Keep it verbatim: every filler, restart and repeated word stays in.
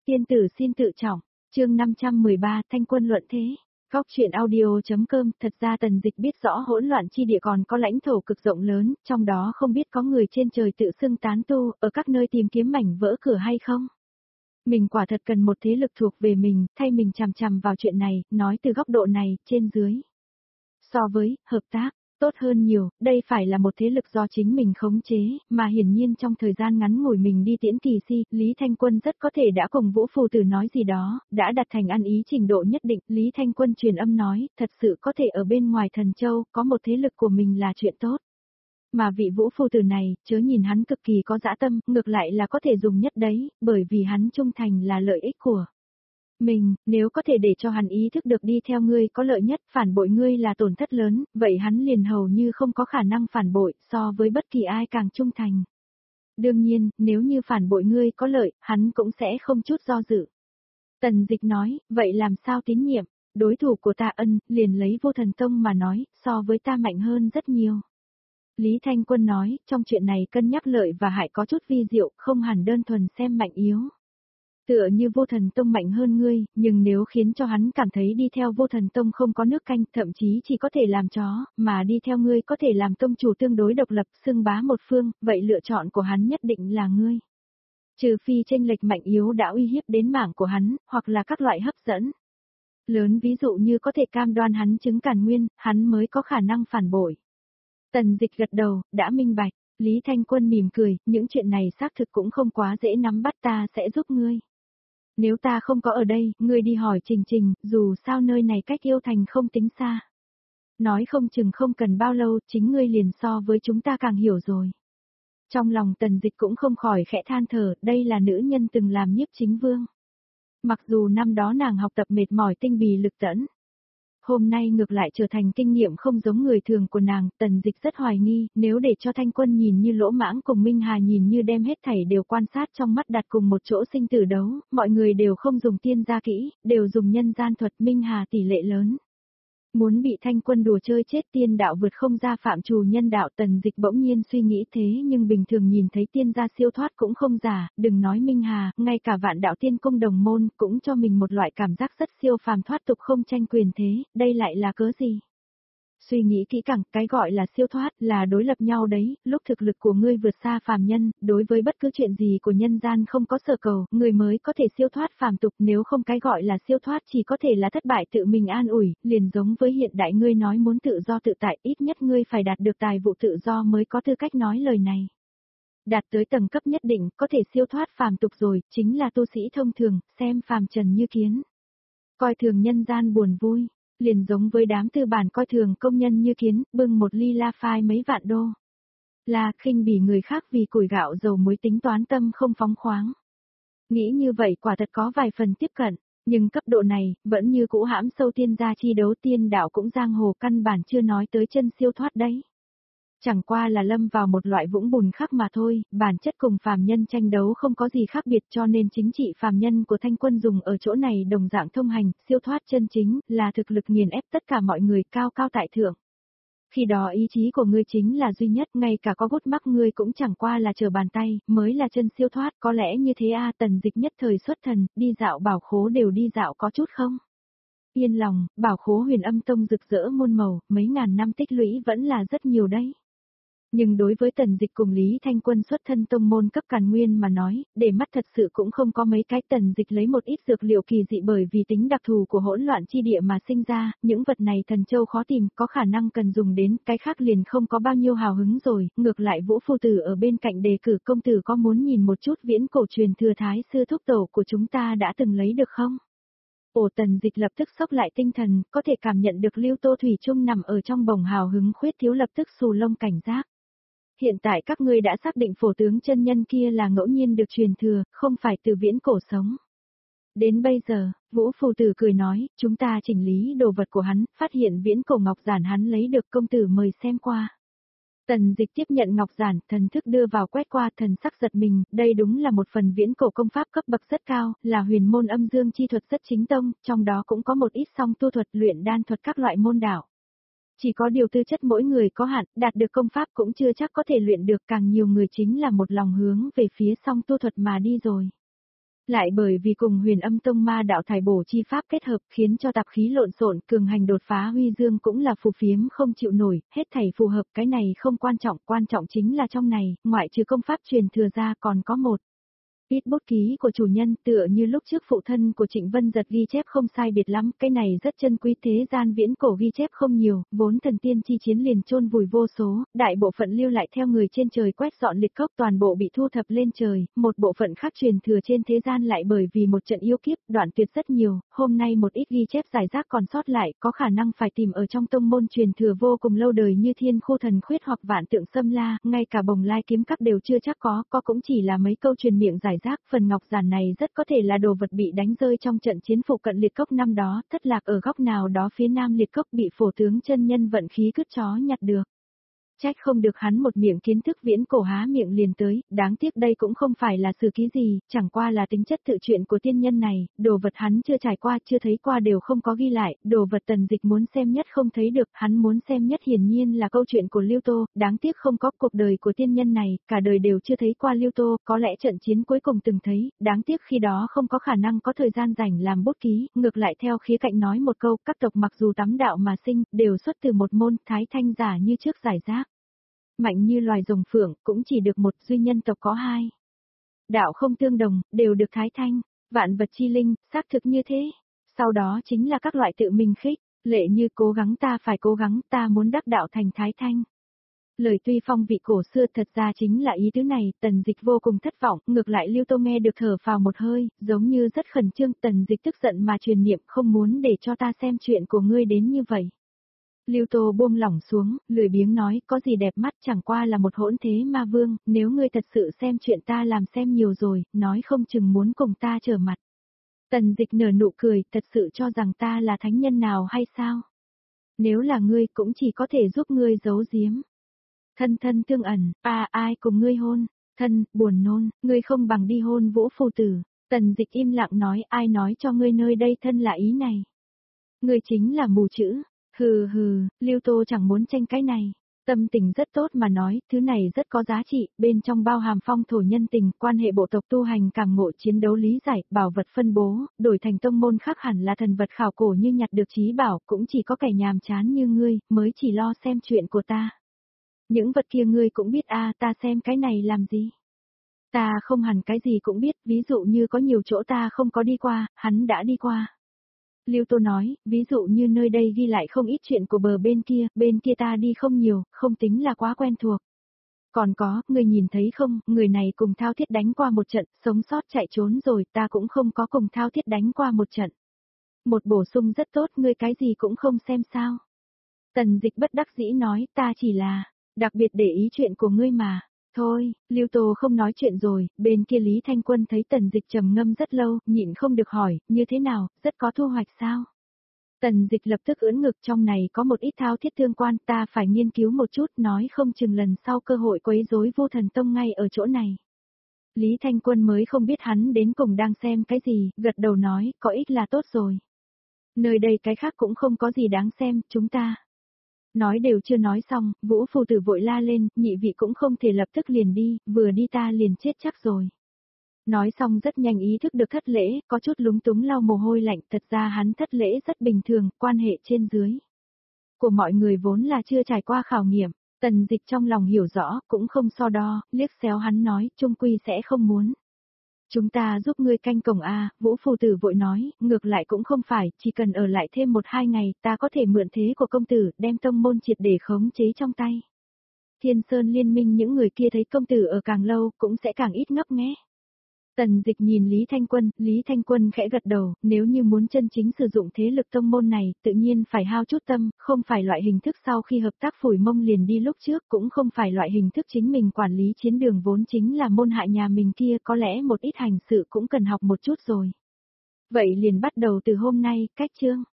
Tiên tử xin tự trọng, chương năm trăm mười ba Thanh quân luận thế. Góc truyện audio.com. Thật ra Tần Dịch biết rõ hỗn loạn chi địa còn có lãnh thổ cực rộng lớn, trong đó không biết có người trên trời tự xưng tán tu, ở các nơi tìm kiếm mảnh vỡ cửa hay không. Mình quả thật cần một thế lực thuộc về mình, thay mình chằm chằm vào chuyện này, nói từ góc độ này, trên dưới. So với, hợp tác, tốt hơn nhiều, đây phải là một thế lực do chính mình khống chế, mà hiển nhiên trong thời gian ngắn ngủi mình đi tiễn kỳ si, Lý Thanh Quân rất có thể đã cùng Vũ Phù Tử nói gì đó, đã đặt thành ăn ý trình độ nhất định, Lý Thanh Quân truyền âm nói, thật sự có thể ở bên ngoài Thần Châu, có một thế lực của mình là chuyện tốt. Mà vị Vũ Phù Tử này, chớ nhìn hắn cực kỳ có dã tâm, ngược lại là có thể dùng nhất đấy, bởi vì hắn trung thành là lợi ích của mình, nếu có thể để cho hắn ý thức được đi theo ngươi có lợi nhất, phản bội ngươi là tổn thất lớn, vậy hắn liền hầu như không có khả năng phản bội, so với bất kỳ ai càng trung thành. Đương nhiên, nếu như phản bội ngươi có lợi, hắn cũng sẽ không chút do dự. Tần Dịch nói, vậy làm sao tín nhiệm, đối thủ của ta ân, liền lấy Vô Thần Tông mà nói, so với ta mạnh hơn rất nhiều. Lý Thanh Quân nói, trong chuyện này cân nhắc lợi và hại có chút vi diệu, không hẳn đơn thuần xem mạnh yếu. Tựa như Vô Thần Tông mạnh hơn ngươi, nhưng nếu khiến cho hắn cảm thấy đi theo Vô Thần Tông không có nước canh, thậm chí chỉ có thể làm chó, mà đi theo ngươi có thể làm tông chủ tương đối độc lập, xưng bá một phương, vậy lựa chọn của hắn nhất định là ngươi. Trừ phi chênh lệch mạnh yếu đã uy hiếp đến mảng của hắn, hoặc là các loại hấp dẫn lớn, ví dụ như có thể cam đoan hắn chứng càn nguyên, hắn mới có khả năng phản bội. Tần Dịch gật đầu, đã minh bạch. Lý Thanh Quân mỉm cười, những chuyện này xác thực cũng không quá dễ nắm bắt, ta sẽ giúp ngươi. Nếu ta không có ở đây, ngươi đi hỏi Trình Trình, dù sao nơi này cách Yêu Thành không tính xa. Nói không chừng không cần bao lâu, chính ngươi liền so với chúng ta càng hiểu rồi. Trong lòng Tần Dịch cũng không khỏi khẽ than thở, đây là nữ nhân từng làm nhiếp chính vương. Mặc dù năm đó nàng học tập mệt mỏi tinh bì lực tẫn, hôm nay ngược lại trở thành kinh nghiệm không giống người thường của nàng, Tần Dịch rất hoài nghi, nếu để cho Thanh Quân nhìn như Lỗ Mãng cùng Minh Hà nhìn như đem hết thảy đều quan sát trong mắt đặt cùng một chỗ sinh tử đấu, mọi người đều không dùng tiên gia kỹ, đều dùng nhân gian thuật, Minh Hà tỷ lệ lớn. Muốn bị Thanh Quân đùa chơi chết, tiên đạo vượt không ra phạm trù nhân đạo. Tần Dịch bỗng nhiên suy nghĩ thế, nhưng bình thường nhìn thấy tiên gia siêu thoát cũng không giả, đừng nói Minh Hà, ngay cả Vạn Đạo Tiên Cung đồng môn cũng cho mình một loại cảm giác rất siêu phàm thoát tục không tranh quyền thế, đây lại là cớ gì? Suy nghĩ kỹ càng, cái gọi là siêu thoát là đối lập nhau đấy, lúc thực lực của ngươi vượt xa phàm nhân, đối với bất cứ chuyện gì của nhân gian không có sở cầu, người mới có thể siêu thoát phàm tục, nếu không cái gọi là siêu thoát chỉ có thể là thất bại tự mình an ủi, liền giống với hiện đại ngươi nói muốn tự do tự tại, ít nhất ngươi phải đạt được tài vụ tự do mới có tư cách nói lời này. Đạt tới tầng cấp nhất định, có thể siêu thoát phàm tục rồi, chính là tu sĩ thông thường, xem phàm trần như kiến. Coi thường nhân gian buồn vui. Liền giống với đám tư bản coi thường công nhân như kiến, bưng một ly la phai mấy vạn đô. Là khinh bỉ người khác vì củi gạo dầu muối, tính toán tâm không phóng khoáng. Nghĩ như vậy quả thật có vài phần tiếp cận, nhưng cấp độ này, vẫn như cũ hãm sâu tiên gia chi đấu, tiên đạo cũng giang hồ, căn bản chưa nói tới chân siêu thoát đấy. Chẳng qua là lâm vào một loại vũng bùn khác mà thôi, bản chất cùng phàm nhân tranh đấu không có gì khác biệt, cho nên chính trị phàm nhân của Thanh Quân dùng ở chỗ này đồng dạng thông hành, siêu thoát chân chính, là thực lực nghiền ép tất cả mọi người, cao cao tại thượng. Khi đó ý chí của ngươi chính là duy nhất, ngay cả có gút mắc ngươi cũng chẳng qua là trở bàn tay, mới là chân siêu thoát, có lẽ như thế a. Tần Dịch nhất thời xuất thần, đi dạo bảo khố đều đi dạo có chút không? Yên lòng, bảo khố Huyền Âm Tông rực rỡ muôn màu, mấy ngàn năm tích lũy vẫn là rất nhiều đấy. Nhưng đối với Tần Dịch cùng Lý Thanh Quân xuất thân tông môn cấp càn nguyên mà nói, để mắt thật sự cũng không có mấy cái. Tần Dịch lấy một ít dược liệu kỳ dị bởi vì tính đặc thù của hỗn loạn chi địa mà sinh ra, những vật này Thần Châu khó tìm, có khả năng cần dùng đến, cái khác liền không có bao nhiêu hào hứng rồi, ngược lại Vũ Phu Tử ở bên cạnh đề cử công tử có muốn nhìn một chút viễn cổ truyền thừa Thái sư thúc tổ của chúng ta đã từng lấy được không? Ổ Tần Dịch lập tức sốc lại tinh thần, có thể cảm nhận được Lưu Tô Thủy Chung nằm ở trong bồng hào hứng khuyết thiếu, lập tức xù lông cảnh giác. Hiện tại các ngươi đã xác định phổ tướng chân nhân kia là ngẫu nhiên được truyền thừa, không phải từ viễn cổ sống. Đến bây giờ, Vũ Phù Tử cười nói, chúng ta chỉnh lý đồ vật của hắn, phát hiện viễn cổ ngọc giản hắn lấy được, công tử mời xem qua. Tần Dịch tiếp nhận ngọc giản, thần thức đưa vào quét qua, thần sắc giật mình, đây đúng là một phần viễn cổ công pháp cấp bậc rất cao, là huyền môn âm dương chi thuật rất chính tông, trong đó cũng có một ít song tu thuật, luyện đan thuật các loại môn đạo. Chỉ có điều tư chất mỗi người có hạn, đạt được công pháp cũng chưa chắc có thể luyện được, càng nhiều người chính là một lòng hướng về phía song tu thuật mà đi rồi. Lại bởi vì cùng Huyền Âm Tông ma đạo thải bổ chi pháp kết hợp khiến cho tạp khí lộn xộn, cường hành đột phá huy dương cũng là phù phiếm không chịu nổi, hết thảy phù hợp, cái này không quan trọng, quan trọng chính là trong này, ngoại trừ công pháp truyền thừa ra còn có một ít bút ký của chủ nhân, tựa như lúc trước phụ thân của Trịnh Vân Giật ghi chép không sai biệt lắm, cái này rất chân quý, thế gian viễn cổ ghi chép không nhiều, vốn thần tiên chi chiến liền chôn vùi vô số, đại bộ phận lưu lại theo người trên trời quét dọn liệt cốc, toàn bộ bị thu thập lên trời, một bộ phận khác truyền thừa trên thế gian lại bởi vì một trận yêu kiếp, đoạn tuyệt rất nhiều, hôm nay một ít ghi chép giải rác còn sót lại, có khả năng phải tìm ở trong tông môn truyền thừa vô cùng lâu đời như Thiên Khu Thần Khuyết hoặc Vạn Tượng Xâm La, ngay cả Bồng Lai kiếm các đều chưa chắc có, có cũng chỉ là mấy câu truyền miệng giải rác, phần ngọc giản này rất có thể là đồ vật bị đánh rơi trong trận chiến phụ cận liệt cốc năm đó, thất lạc ở góc nào đó phía nam liệt cốc bị phổ tướng chân nhân vận khí cứt chó nhặt được. Trách không được hắn một miệng kiến thức viễn cổ há miệng liền tới, đáng tiếc đây cũng không phải là sử ký gì, chẳng qua là tính chất tự truyện của tiên nhân này, đồ vật hắn chưa trải qua chưa thấy qua đều không có ghi lại, đồ vật Tần Dịch muốn xem nhất không thấy được, hắn muốn xem nhất hiển nhiên là câu chuyện của Lưu Tô, đáng tiếc không có cuộc đời của tiên nhân này, cả đời đều chưa thấy qua Lưu Tô, có lẽ trận chiến cuối cùng từng thấy, đáng tiếc khi đó không có khả năng có thời gian rảnh làm bút ký, ngược lại theo khía cạnh nói một câu, các tộc mặc dù tắm đạo mà sinh, đều xuất từ một môn, thái thanh giả như trước giải rác. Mạnh như loài rồng phượng, cũng chỉ được một, duy nhân tộc có hai. Đạo không tương đồng, đều được thái thanh, vạn vật chi linh, xác thực như thế. Sau đó chính là các loại tự mình khích, lệ như cố gắng ta phải cố gắng, ta muốn đắc đạo thành thái thanh. Lời tuy phong vị cổ xưa thật ra chính là ý tứ này, Tần Dịch vô cùng thất vọng, ngược lại Lưu Tô nghe được thở phào một hơi, giống như rất khẩn trương, Tần Dịch tức giận mà truyền niệm không muốn để cho ta xem chuyện của ngươi đến như vậy. Lưu Tô buông lỏng xuống, lười biếng nói, có gì đẹp mắt chẳng qua là một hỗn thế ma vương, nếu ngươi thật sự xem chuyện ta làm xem nhiều rồi, nói không chừng muốn cùng ta trở mặt. Tần Dịch nở nụ cười, thật sự cho rằng ta là thánh nhân nào hay sao? Nếu là ngươi cũng chỉ có thể giúp ngươi giấu giếm. Thân thân tương ẩn, à ai cùng ngươi hôn, thân, buồn nôn, ngươi không bằng đi hôn Vũ Phù Tử. Tần Dịch im lặng nói, ai nói cho ngươi nơi đây thân là ý này. Ngươi chính là mù chữ. Hừ hừ, Lưu Tô chẳng muốn tranh cái này. Tâm tình rất tốt mà nói, thứ này rất có giá trị, bên trong bao hàm phong thổ nhân tình, quan hệ bộ tộc tu hành cảm ngộ chiến đấu lý giải, bảo vật phân bố, đổi thành tông môn khác hẳn là thần vật khảo cổ như nhặt được trí bảo, cũng chỉ có kẻ nhàm chán như ngươi, mới chỉ lo xem chuyện của ta. Những vật kia ngươi cũng biết a, ta xem cái này làm gì? Ta không hẳn cái gì cũng biết, ví dụ như có nhiều chỗ ta không có đi qua, hắn đã đi qua. Lưu Tô nói, ví dụ như nơi đây ghi lại không ít chuyện của bờ bên kia, bên kia ta đi không nhiều, không tính là quá quen thuộc. Còn có, người nhìn thấy không, người này cùng Thao Thiết đánh qua một trận, sống sót chạy trốn rồi, ta cũng không có cùng Thao Thiết đánh qua một trận. Một bổ sung rất tốt, ngươi cái gì cũng không xem sao. Tần Dịch bất đắc dĩ nói, ta chỉ là, đặc biệt để ý chuyện của ngươi mà. Thôi, Lưu Tô không nói chuyện rồi, bên kia Lý Thanh Quân thấy Tần Dịch trầm ngâm rất lâu, nhịn không được hỏi, như thế nào, rất có thu hoạch sao? Tần Dịch lập tức ưỡn ngực, trong này có một ít thao thiết tương quan, ta phải nghiên cứu một chút, nói không chừng lần sau cơ hội quấy rối Vô Thần Tông ngay ở chỗ này. Lý Thanh Quân mới không biết hắn đến cùng đang xem cái gì, gật đầu nói, có ích là tốt rồi. Nơi đây cái khác cũng không có gì đáng xem, chúng ta. Nói đều chưa nói xong, Vũ Phù Tử vội la lên, nhị vị cũng không thể lập tức liền đi, vừa đi ta liền chết chắc rồi. Nói xong rất nhanh ý thức được thất lễ, có chút lúng túng lau mồ hôi lạnh, thật ra hắn thất lễ rất bình thường, quan hệ trên dưới của mọi người vốn là chưa trải qua khảo nghiệm, Tần Dịch trong lòng hiểu rõ, cũng không so đo, liếc xéo hắn nói, trung quy sẽ không muốn. Chúng ta giúp ngươi canh cổng A, Vũ Phù Tử vội nói, ngược lại cũng không phải, chỉ cần ở lại thêm một hai ngày, ta có thể mượn thế của công tử, đem tông môn triệt để khống chế trong tay. Thiên Sơn liên minh những người kia thấy công tử ở càng lâu, cũng sẽ càng ít ngấp nghé. Tần Dịch nhìn Lý Thanh Quân, Lý Thanh Quân khẽ gật đầu, nếu như muốn chân chính sử dụng thế lực tông môn này, tự nhiên phải hao chút tâm, không phải loại hình thức sau khi hợp tác phủi mông liền đi lúc trước, cũng không phải loại hình thức chính mình quản lý chiến đường vốn chính là môn hạ nhà mình kia, có lẽ một ít hành sự cũng cần học một chút rồi. Vậy liền bắt đầu từ hôm nay, cách chương.